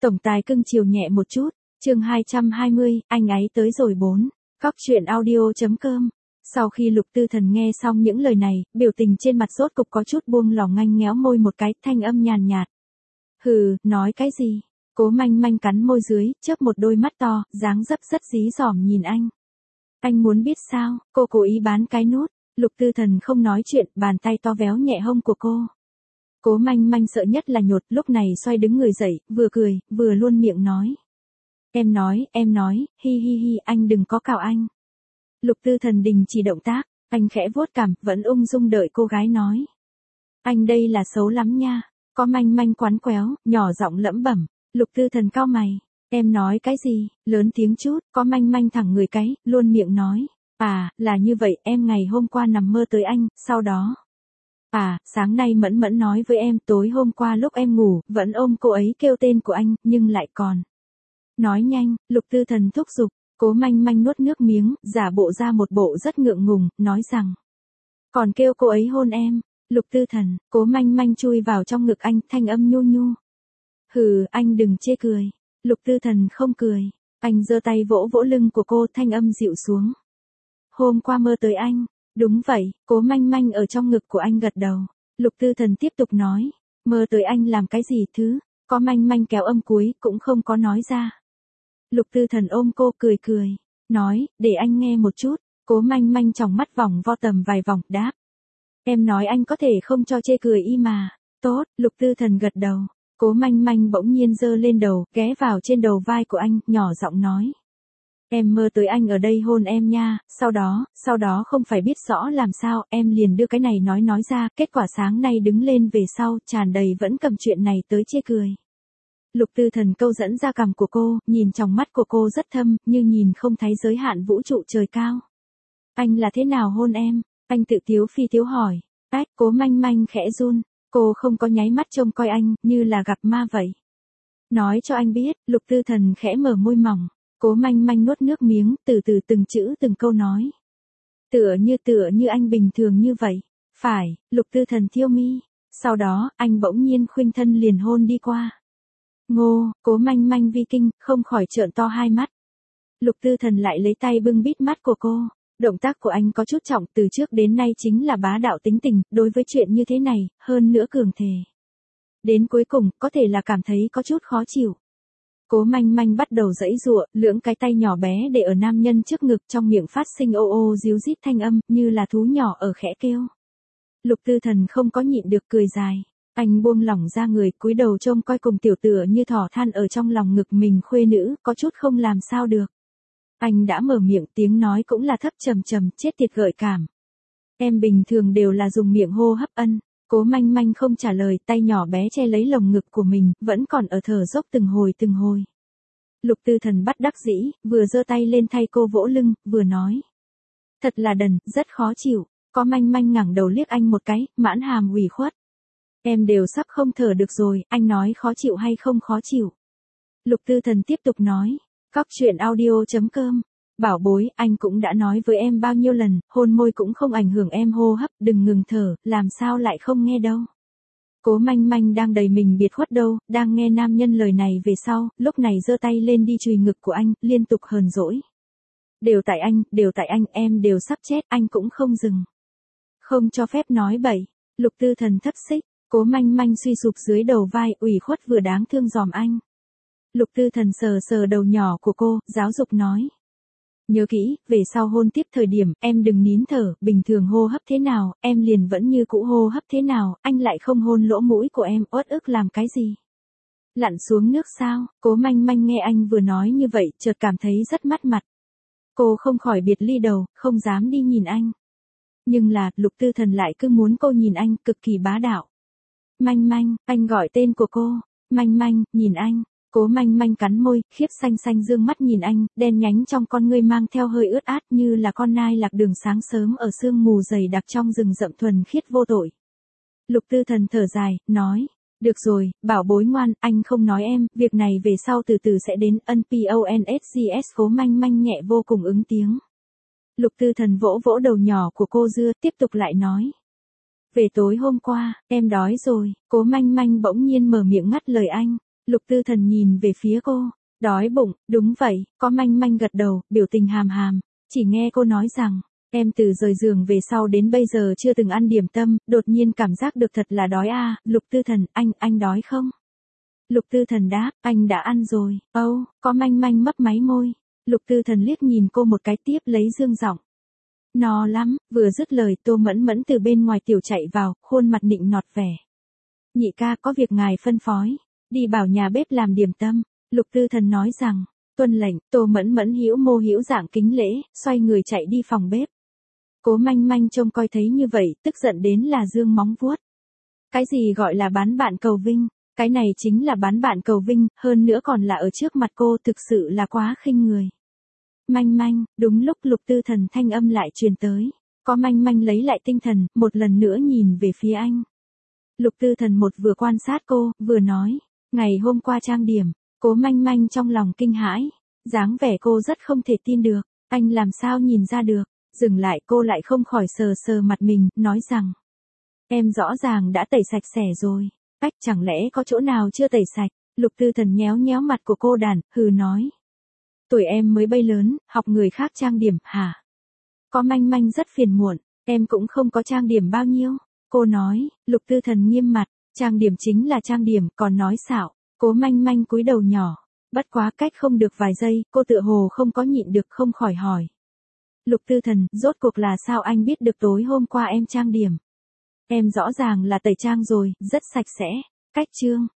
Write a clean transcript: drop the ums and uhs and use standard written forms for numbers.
Tổng tài cưng chiều nhẹ một chút, chương 220, anh ấy tới rồi 4. Cóc truyện audio.com. Sau khi Lục Tư Thần nghe xong những lời này, biểu tình trên mặt rốt cục có chút buông lỏng, nganh ngéo môi một cái, thanh âm nhàn nhạt. Hừ, nói cái gì? Cố Manh Manh cắn môi dưới, chớp một đôi mắt to, dáng dấp rất dí dỏm nhìn anh. Anh muốn biết sao? Cô cố ý bán cái nút. Lục Tư Thần không nói chuyện, bàn tay to véo nhẹ hông của cô. Cố Manh Manh sợ nhất là nhột, lúc này xoay đứng người dậy, vừa cười, vừa luôn miệng nói. Em nói, hi hi hi, anh đừng có cào anh. Lục Tư Thần đình chỉ động tác, anh khẽ vuốt cằm, vẫn ung dung đợi cô gái nói. Anh đây là xấu lắm nha. Có Manh Manh quán quéo, nhỏ giọng lẩm bẩm. Lục Tư Thần cau mày. Em nói cái gì? Lớn tiếng chút. Có Manh Manh thẳng người cái, luôn miệng nói. À, là như vậy, em ngày hôm qua nằm mơ tới anh, sau đó. À, sáng nay Mẫn Mẫn nói với em, tối hôm qua lúc em ngủ, vẫn ôm cô ấy kêu tên của anh, nhưng lại còn. Nói nhanh, Lục Tư Thần thúc giục. Cố Manh Manh nuốt nước miếng, giả bộ ra một bộ rất ngượng ngùng, nói rằng. Còn kêu cô ấy hôn em. Lục Tư Thần, Cố Manh Manh chui vào trong ngực anh, thanh âm nhu nhu. Hừ, anh đừng chê cười. Lục Tư Thần không cười. Anh giơ tay vỗ vỗ lưng của cô, thanh âm dịu xuống. Hôm qua mơ tới anh. Đúng vậy, Cố Manh Manh ở trong ngực của anh gật đầu. Lục Tư Thần tiếp tục nói. Mơ tới anh làm cái gì thứ? Có Manh Manh kéo âm cuối, cũng không có nói ra. Lục Tư Thần ôm cô cười cười. Nói, để anh nghe một chút. Cố Manh Manh tròng mắt vòng vo tầm vài vòng, đáp. Em nói anh có thể không cho chê cười y mà. Tốt, Lục Tư Thần gật đầu. Cố Manh Manh bỗng nhiên giơ lên đầu, ghé vào trên đầu vai của anh, nhỏ giọng nói. Em mơ tới anh ở đây hôn em nha, sau đó không phải biết rõ làm sao, em liền đưa cái này nói ra, kết quả sáng nay đứng lên về sau, tràn đầy vẫn cầm chuyện này tới chê cười. Lục Tư Thần câu dẫn ra cằm của cô, nhìn trong mắt của cô rất thâm, như nhìn không thấy giới hạn vũ trụ trời cao. Anh là thế nào hôn em? Anh tự tiếu phi tiếu hỏi. Ách, Cố Manh Manh khẽ run, cô không có nháy mắt trông coi anh, như là gặp ma vậy. Nói cho anh biết, Lục Tư Thần khẽ mở môi mỏng. Cố Manh Manh nuốt nước miếng, từ từ từng chữ từng câu nói. Tựa như anh bình thường như vậy. Phải, Lục Tư Thần thiêu mi. Sau đó, anh bỗng nhiên khuynh thân liền hôn đi qua. Ngô, Cố Manh Manh vi kinh, không khỏi trợn to hai mắt. Lục Tư Thần lại lấy tay bưng bít mắt của cô. Động tác của anh có chút trọng, từ trước đến nay chính là bá đạo tính tình, đối với chuyện như thế này, hơn nữa cường thề. Đến cuối cùng, có thể là cảm thấy có chút khó chịu. Cố Manh Manh bắt đầu giãy giụa, lưỡng cái tay nhỏ bé để ở nam nhân trước ngực, trong miệng phát sinh ô ô ríu rít thanh âm, như là thú nhỏ ở khẽ kêu. Lục Tư Thần không có nhịn được cười dài. Anh buông lỏng ra người, cúi đầu trông coi cùng tiểu tựa như thỏ than ở trong lòng ngực mình khuê nữ, có chút không làm sao được. Anh đã mở miệng, tiếng nói cũng là thấp trầm trầm, chết tiệt gợi cảm. Em bình thường đều là dùng miệng hô hấp ân. Cố Manh Manh không trả lời, tay nhỏ bé che lấy lồng ngực của mình, vẫn còn ở thở dốc từng hồi. Lục Tư Thần bắt đắc dĩ, vừa giơ tay lên thay cô vỗ lưng, vừa nói. Thật là đần, rất khó chịu. Có Manh Manh ngẩng đầu liếc anh một cái, mãn hàm ủy khuất. Em đều sắp không thở được rồi, anh nói khó chịu hay không khó chịu. Lục Tư Thần tiếp tục nói. Cóc truyện audio.com. Bảo bối, anh cũng đã nói với em bao nhiêu lần, hôn môi cũng không ảnh hưởng em hô hấp, đừng ngừng thở, làm sao lại không nghe đâu. Cố Manh Manh đang đầy mình biệt khuất đâu, đang nghe nam nhân lời này về sau, lúc này giơ tay lên đi chùi ngực của anh, liên tục hờn dỗi. Đều tại anh, em đều sắp chết, anh cũng không dừng. Không cho phép nói bậy. Lục Tư Thần thấp xích, Cố Manh Manh suy sụp dưới đầu vai, ủy khuất vừa đáng thương dòm anh. Lục Tư Thần sờ đầu nhỏ của cô, giáo dục nói. Nhớ kỹ, về sau hôn tiếp thời điểm, em đừng nín thở, bình thường hô hấp thế nào, em liền vẫn như cũ hô hấp thế nào, anh lại không hôn lỗ mũi của em, uất ức làm cái gì? Lặn xuống nước sao? Cố Manh Manh nghe anh vừa nói như vậy, chợt cảm thấy rất mất mặt. Cô không khỏi biệt ly đầu, không dám đi nhìn anh. Nhưng là, Lục Tư Thần lại cứ muốn cô nhìn anh, cực kỳ bá đạo. Manh Manh, anh gọi tên của cô. Manh Manh, nhìn anh. Cố Manh Manh cắn môi, khiếp xanh dương mắt nhìn anh, đen nhánh trong con ngươi mang theo hơi ướt át như là con nai lạc đường sáng sớm ở sương mù dày đặc trong rừng rậm thuần khiết vô tội. Lục Tư Thần thở dài, nói, được rồi, bảo bối ngoan, anh không nói em, việc này về sau từ từ sẽ đến, PONSGS. Cố Manh Manh nhẹ vô cùng ứng tiếng. Lục Tư Thần vỗ vỗ đầu nhỏ của cô dưa, tiếp tục lại nói. Về tối hôm qua, em đói rồi, Cố Manh Manh bỗng nhiên mở miệng ngắt lời anh. Lục Tư Thần nhìn về phía cô, đói bụng, đúng vậy, có manh manh gật đầu, biểu tình hàm hàm, chỉ nghe cô nói rằng, em từ rời giường về sau đến bây giờ chưa từng ăn điểm tâm, đột nhiên cảm giác được thật là đói à, Lục Tư Thần, anh đói không? Lục Tư Thần đáp, anh đã ăn rồi, có manh manh mấp máy môi, Lục Tư Thần liếc nhìn cô một cái tiếp lấy dương giọng. No lắm, vừa dứt lời Tô Mẫn Mẫn từ bên ngoài tiểu chạy vào, khuôn mặt nịnh nọt vẻ. Nhị ca có việc ngài phân phối, đi bảo nhà bếp làm điểm tâm, Lục Tư Thần nói rằng, tuân lệnh, Tô Mẫn Mẫn hữu mô hữu dạng kính lễ, xoay người chạy đi phòng bếp. Cố manh manh trông coi thấy như vậy, tức giận đến là dương móng vuốt. Cái gì gọi là bán bạn cầu vinh, cái này chính là bán bạn cầu vinh, hơn nữa còn là ở trước mặt cô, thực sự là quá khinh người. Manh manh, đúng lúc Lục Tư Thần thanh âm lại truyền tới, có manh manh lấy lại tinh thần, một lần nữa nhìn về phía anh. Lục Tư Thần một vừa quan sát cô, vừa nói, ngày hôm qua trang điểm, Cố manh manh trong lòng kinh hãi, dáng vẻ cô rất không thể tin được, anh làm sao nhìn ra được, dừng lại cô lại không khỏi sờ sờ mặt mình, nói rằng, em rõ ràng đã tẩy sạch sẽ rồi, chẳng lẽ có chỗ nào chưa tẩy sạch, Lục Tư Thần nhéo nhéo mặt của cô đàn, hừ nói. Tuổi em mới bay lớn, học người khác trang điểm, hả? Có manh manh rất phiền muộn, em cũng không có trang điểm bao nhiêu. Cô nói, Lục Tư Thần nghiêm mặt, trang điểm chính là trang điểm, còn nói xạo. Cố manh manh cúi đầu nhỏ, bất quá cách không được vài giây, cô tựa hồ không có nhịn được không khỏi hỏi. Lục Tư Thần, rốt cuộc là sao anh biết được tối hôm qua em trang điểm? Em rõ ràng là tẩy trang rồi, rất sạch sẽ. Chương